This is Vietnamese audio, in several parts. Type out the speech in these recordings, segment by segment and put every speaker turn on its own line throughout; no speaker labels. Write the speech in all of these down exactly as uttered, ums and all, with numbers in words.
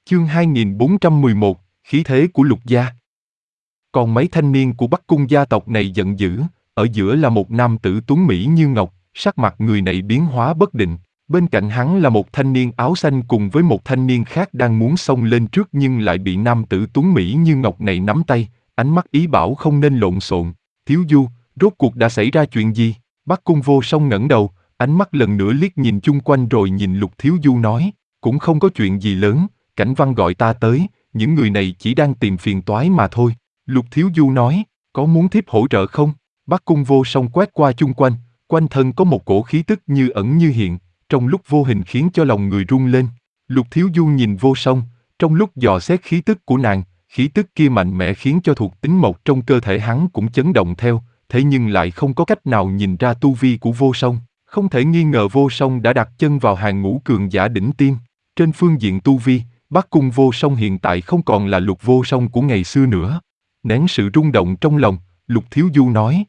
Chương hai nghìn bốn trăm mười một, khí thế của Lục gia. Còn mấy thanh niên của Bắc Cung gia tộc này giận dữ, ở giữa là một nam tử tuấn mỹ như ngọc, sắc mặt người này biến hóa bất định. Bên cạnh hắn là một thanh niên áo xanh cùng với một thanh niên khác đang muốn xông lên trước nhưng lại bị nam tử tuấn mỹ như ngọc này nắm tay, ánh mắt ý bảo không nên lộn xộn. Thiếu Du, rốt cuộc đã xảy ra chuyện gì? Bắc Cung Vô Song ngẩng đầu, ánh mắt lần nữa liếc nhìn chung quanh rồi nhìn Lục Thiếu Du nói, cũng không có chuyện gì lớn, Cảnh Văn gọi ta tới, những người này chỉ đang tìm phiền toái mà thôi. Lục Thiếu Du nói, có muốn thiếp hỗ trợ không? Bắc Cung Vô Song quét qua chung quanh, quanh thân có một cổ khí tức như ẩn như hiện, trong lúc vô hình khiến cho lòng người run lên. Lục Thiếu Du nhìn Vô Song, trong lúc dò xét khí tức của nàng, khí tức kia mạnh mẽ khiến cho thuộc tính mộc trong cơ thể hắn cũng chấn động theo, thế nhưng lại không có cách nào nhìn ra tu vi của Vô Song. Không thể nghi ngờ Vô Song đã đặt chân vào hàng ngũ cường giả đỉnh tiêm. Trên phương diện tu vi, Bắc Cung Vô Song hiện tại không còn là Lục Vô Song của ngày xưa nữa. Nén sự rung động trong lòng, Lục Thiếu Du nói,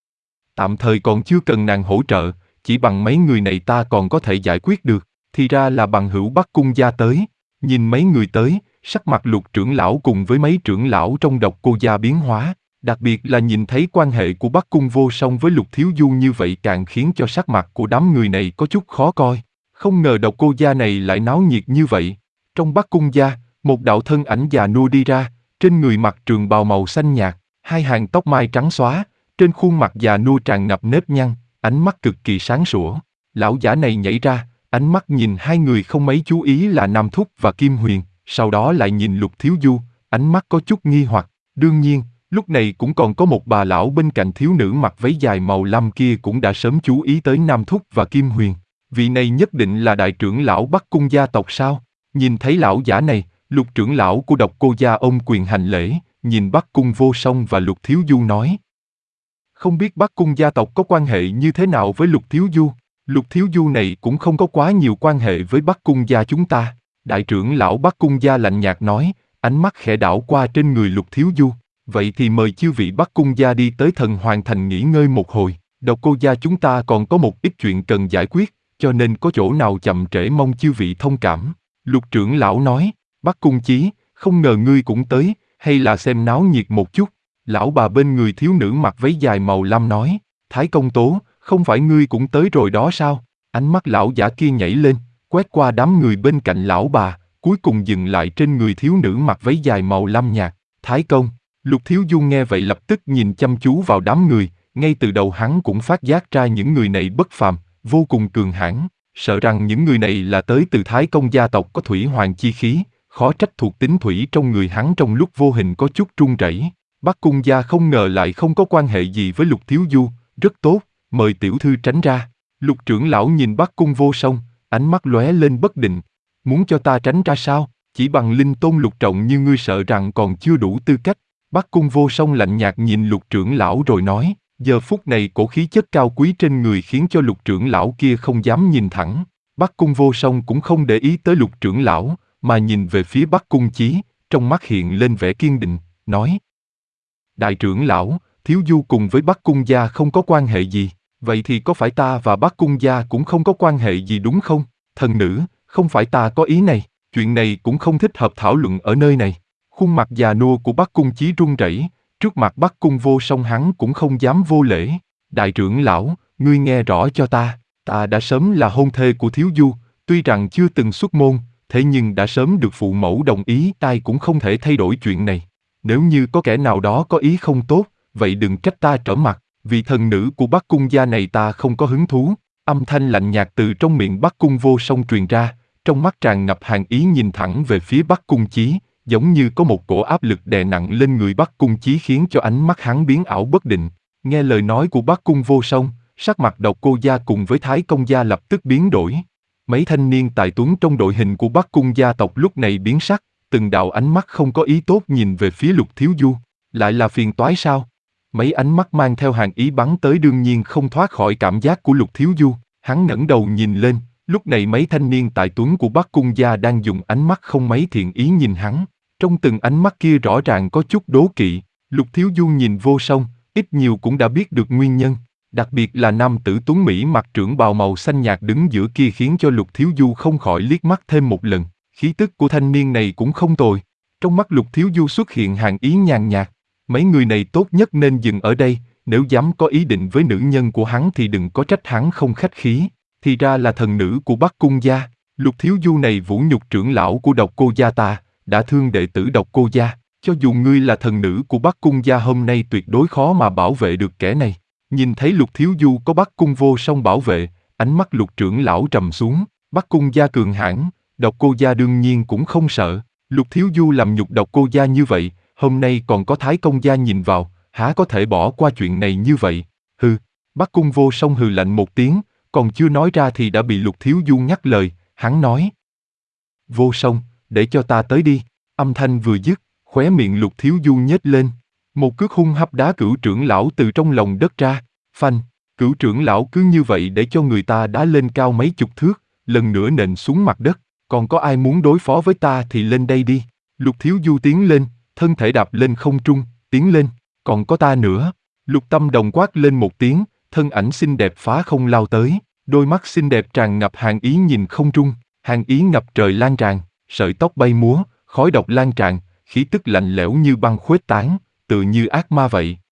tạm thời còn chưa cần nàng hỗ trợ, chỉ bằng mấy người này ta còn có thể giải quyết được. Thì ra là bằng hữu Bắc Cung gia tới. Nhìn mấy người tới, sắc mặt Lục trưởng lão cùng với mấy trưởng lão trong Độc Cô gia biến hóa, đặc biệt là nhìn thấy quan hệ của Bắc Cung Vô Song với Lục Thiếu Du như vậy càng khiến cho sắc mặt của đám người này có chút khó coi. Không ngờ Độc Cô gia này lại náo nhiệt như vậy. Trong Bắc Cung gia, một đạo thân ảnh già nua đi ra, trên người mặc trường bào màu xanh nhạt, hai hàng tóc mai trắng xóa, trên khuôn mặt già nua tràn ngập nếp nhăn, ánh mắt cực kỳ sáng sủa. Lão giả này nhảy ra, ánh mắt nhìn hai người không mấy chú ý là Nam Thúc và Kim Huyền, sau đó lại nhìn Lục Thiếu Du, ánh mắt có chút nghi hoặc. Đương nhiên, lúc này cũng còn có một bà lão bên cạnh thiếu nữ mặc váy dài màu lam kia cũng đã sớm chú ý tới Nam Thúc và Kim Huyền. Vị này nhất định là đại trưởng lão Bắc Cung gia tộc sao? Nhìn thấy lão giả này, Lục trưởng lão của Độc Cô gia ôm quyền hành lễ, nhìn Bắc Cung Vô Song và Lục Thiếu Du nói, không biết Bắc Cung gia tộc có quan hệ như thế nào với Lục Thiếu Du? Lục Thiếu Du này cũng không có quá nhiều quan hệ với Bắc Cung gia chúng ta. Đại trưởng lão Bắc Cung gia lạnh nhạt nói, ánh mắt khẽ đảo qua trên người Lục Thiếu Du. Vậy thì mời chư vị Bắc Cung gia đi tới Thần Hoàng Thành nghỉ ngơi một hồi. Độc Cô gia chúng ta còn có một ít chuyện cần giải quyết, cho nên có chỗ nào chậm trễ mong chư vị thông cảm. Lục trưởng lão nói, Bắc Cung Chí, không ngờ ngươi cũng tới, hay là xem náo nhiệt một chút. Lão bà bên người thiếu nữ mặc váy dài màu lam nói, Thái công tố, không phải ngươi cũng tới rồi đó sao? Ánh mắt lão giả kia nhảy lên, quét qua đám người bên cạnh lão bà, cuối cùng dừng lại trên người thiếu nữ mặc váy dài màu lam nhạt. Thái công. Lục Thiếu Du nghe vậy lập tức nhìn chăm chú vào đám người, ngay từ đầu hắn cũng phát giác ra những người này bất phàm, vô cùng cường hãn, sợ rằng những người này là tới từ Thái công gia tộc có thủy hoàng chi khí, khó trách thuộc tính thủy trong người hắn trong lúc vô hình có chút run rẩy. Bắc Cung gia không ngờ lại không có quan hệ gì với Lục Thiếu Du, rất tốt, mời tiểu thư tránh ra. Lục trưởng lão nhìn Bắc Cung Vô Song, ánh mắt lóe lên bất định. Muốn cho ta tránh ra sao? Chỉ bằng linh tôn lục trọng như ngươi sợ rằng còn chưa đủ tư cách. Bắc Cung Vô Song lạnh nhạt nhìn Lục trưởng lão rồi nói, giờ phút này cổ khí chất cao quý trên người khiến cho Lục trưởng lão kia không dám nhìn thẳng. Bắc Cung Vô Song cũng không để ý tới Lục trưởng lão, mà nhìn về phía Bắc Cung Chí, trong mắt hiện lên vẻ kiên định, nói, đại trưởng lão, Thiếu Du cùng với Bắc Cung gia không có quan hệ gì, vậy thì có phải ta và Bắc Cung gia cũng không có quan hệ gì đúng không? Thần nữ, không phải ta có ý này, chuyện này cũng không thích hợp thảo luận ở nơi này. Khuôn mặt già nua của Bắc Cung Chí run rẩy, trước mặt Bắc Cung Vô Song hắn cũng không dám vô lễ. Đại trưởng lão, ngươi nghe rõ cho ta, ta đã sớm là hôn thê của Thiếu Du, tuy rằng chưa từng xuất môn, thế nhưng đã sớm được phụ mẫu đồng ý, ai cũng không thể thay đổi chuyện này. Nếu như có kẻ nào đó có ý không tốt, vậy đừng trách ta trở mặt, vì thần nữ của Bắc Cung gia này ta không có hứng thú. Âm thanh lạnh nhạt từ trong miệng Bắc Cung Vô Song truyền ra, trong mắt tràn ngập hàn ý nhìn thẳng về phía Bắc Cung Chí, giống như có một cổ áp lực đè nặng lên người Bắc Cung Chí khiến cho ánh mắt hắn biến ảo bất định. Nghe lời nói của Bắc Cung Vô Song, sắc mặt Độc Cô gia cùng với Thái công gia lập tức biến đổi. Mấy thanh niên tài tuấn trong đội hình của Bắc Cung gia tộc lúc này biến sắc, từng đạo ánh mắt không có ý tốt nhìn về phía Lục Thiếu Du. Lại là phiền toái sao? Mấy ánh mắt mang theo hàn ý bắn tới đương nhiên không thoát khỏi cảm giác của Lục Thiếu Du. Hắn ngẩng đầu nhìn lên, lúc này mấy thanh niên tài tuấn của Bắc Cung gia đang dùng ánh mắt không mấy thiện ý nhìn hắn. Trong từng ánh mắt kia rõ ràng có chút đố kỵ. Lục Thiếu Du nhìn Vô Song, ít nhiều cũng đã biết được nguyên nhân. Đặc biệt là nam tử tuấn Mỹ mặc trưởng bào màu xanh nhạt đứng giữa kia khiến cho Lục Thiếu Du không khỏi liếc mắt thêm một lần. Khí tức của thanh niên này cũng không tồi. Trong mắt Lục Thiếu Du xuất hiện hàn ý nhàn nhạt. Mấy người này tốt nhất nên dừng ở đây, nếu dám có ý định với nữ nhân của hắn thì đừng có trách hắn không khách khí. Thì ra là thần nữ của Bắc Cung gia. Lục Thiếu Du này vũ nhục trưởng lão của Độc Cô gia ta, đã thương đệ tử Độc Cô gia. Cho dù ngươi là thần nữ của Bắc Cung gia hôm nay tuyệt đối khó mà bảo vệ được kẻ này. Nhìn thấy Lục Thiếu Du có Bắc Cung vô song bảo vệ, ánh mắt Lục trưởng lão trầm xuống. Bắc Cung gia cường hãn, Độc Cô gia đương nhiên cũng không sợ. Lục Thiếu Du làm nhục Độc Cô gia như vậy, hôm nay còn có Thái Công gia nhìn vào, há có thể bỏ qua chuyện này như vậy? Hừ. Bắc Cung vô song hừ lạnh một tiếng, còn chưa nói ra thì đã bị Lục Thiếu Du ngắt lời. Hắn nói: Vô song, để cho ta tới đi. Âm thanh vừa dứt, khóe miệng Lục Thiếu Du nhếch lên. Một cước hung hăng đá Cửu trưởng lão từ trong lòng đất ra. Phanh. Cửu trưởng lão cứ như vậy để cho người ta đá lên cao mấy chục thước, lần nữa nện xuống mặt đất. Còn có ai muốn đối phó với ta thì lên đây đi. Lục Thiếu Du tiến lên, thân thể đạp lên không trung, tiến lên. Còn có ta nữa. Lục Tâm Đồng quát lên một tiếng, thân ảnh xinh đẹp phá không lao tới. Đôi mắt xinh đẹp tràn ngập hàn ý nhìn không trung, hàn ý ngập trời lan tràn, sợi tóc bay múa, khói độc lan tràn, khí tức lạnh lẽo như băng khuếch tán, tự như ác ma vậy.